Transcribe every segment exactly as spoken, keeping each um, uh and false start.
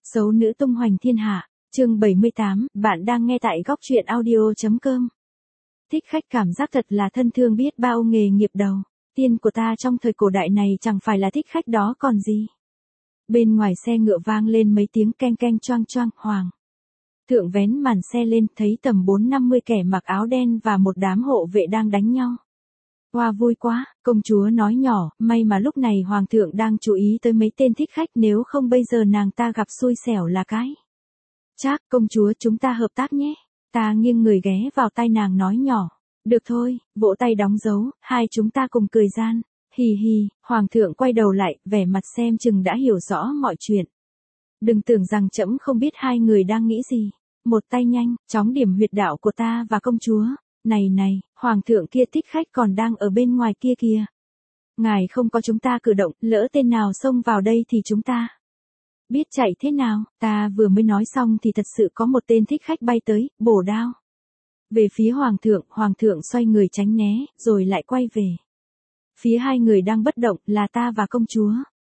Xấu nữ tung hoành thiên hạ, chương bảy mươi tám, bạn đang nghe tại góc truyện audio chấm com. Thích khách cảm giác thật là thân thương biết bao nghề nghiệp đầu, tiên của ta trong thời cổ đại này chẳng phải là thích khách đó còn gì. Bên ngoài xe ngựa vang lên mấy tiếng keng keng choang choang, Hoàng thượng vén màn xe lên thấy tầm bốn năm mươi kẻ mặc áo đen và một đám hộ vệ đang đánh nhau. Hoa vui quá, công chúa nói nhỏ, may mà lúc này hoàng thượng đang chú ý tới mấy tên thích khách, nếu không bây giờ nàng ta gặp xui xẻo là cái. Chắc, công chúa chúng ta hợp tác nhé. Ta nghiêng người ghé vào tai nàng nói nhỏ. Được thôi, vỗ tay đóng dấu, hai chúng ta cùng cười gian. Hì hì, hoàng thượng quay đầu lại, vẻ mặt xem chừng đã hiểu rõ mọi chuyện. Đừng tưởng rằng trẫm không biết hai người đang nghĩ gì. Một tay nhanh, chóng điểm huyệt đạo của ta và công chúa. Này này, hoàng thượng kia thích khách còn đang ở bên ngoài kia kìa. Ngài không có chúng ta cử động, lỡ tên nào xông vào đây thì chúng ta biết chạy thế nào. Ta vừa mới nói xong thì thật sự có một tên thích khách bay tới, bổ đao về phía hoàng thượng, hoàng thượng xoay người tránh né, rồi lại quay về phía hai người đang bất động là ta và công chúa.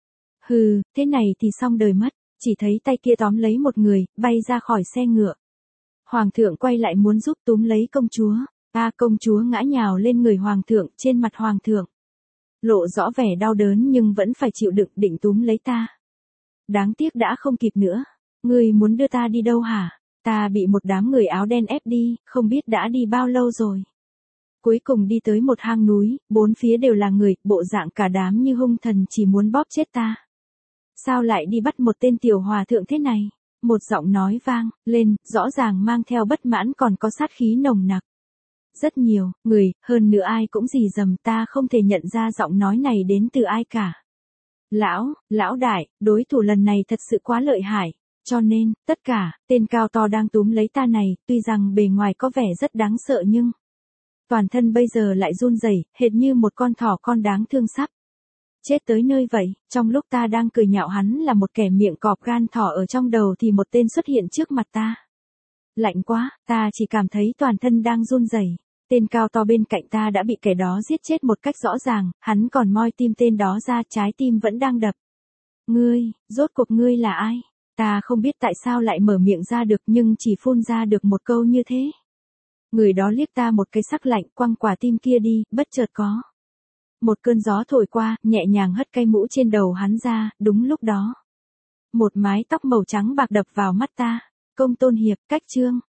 Hừ, thế này thì xong đời mất, chỉ thấy tay kia tóm lấy một người, bay ra khỏi xe ngựa. Hoàng thượng quay lại muốn giúp túm lấy công chúa. Ta công chúa ngã nhào lên người hoàng thượng, trên mặt hoàng thượng lộ rõ vẻ đau đớn nhưng vẫn phải chịu đựng định túm lấy ta. Đáng tiếc đã không kịp nữa. Ngươi muốn đưa ta đi đâu hả? Ta bị một đám người áo đen ép đi, không biết đã đi bao lâu rồi. Cuối cùng đi tới một hang núi, bốn phía đều là người, bộ dạng cả đám như hung thần chỉ muốn bóp chết ta. Sao lại đi bắt một tên tiểu hòa thượng thế này? Một giọng nói vang lên, rõ ràng mang theo bất mãn còn có sát khí nồng nặc. Rất nhiều người, hơn nữa ai cũng rì rầm, ta không thể nhận ra giọng nói này đến từ ai cả. Lão, lão đại, đối thủ lần này thật sự quá lợi hại, cho nên, tất cả, tên cao to đang túm lấy ta này, tuy rằng bề ngoài có vẻ rất đáng sợ nhưng toàn thân bây giờ lại run rẩy, hệt như một con thỏ con đáng thương sắp chết tới nơi vậy. Trong lúc ta đang cười nhạo hắn là một kẻ miệng cọp gan thỏ ở trong đầu thì một tên xuất hiện trước mặt ta. Lạnh quá, ta chỉ cảm thấy toàn thân đang run rẩy. Tên cao to bên cạnh ta đã bị kẻ đó giết chết một cách rõ ràng, hắn còn moi tim tên đó ra, trái tim vẫn đang đập. Ngươi, rốt cuộc ngươi là ai? Ta không biết tại sao lại mở miệng ra được nhưng chỉ phun ra được một câu như thế. Người đó liếc ta một cái sắc lạnh, quăng quả tim kia đi, bất chợt có một cơn gió thổi qua, nhẹ nhàng hất cây mũ trên đầu hắn ra, đúng lúc đó một mái tóc màu trắng bạc đập vào mắt ta. Công tôn hiệp, cách chương.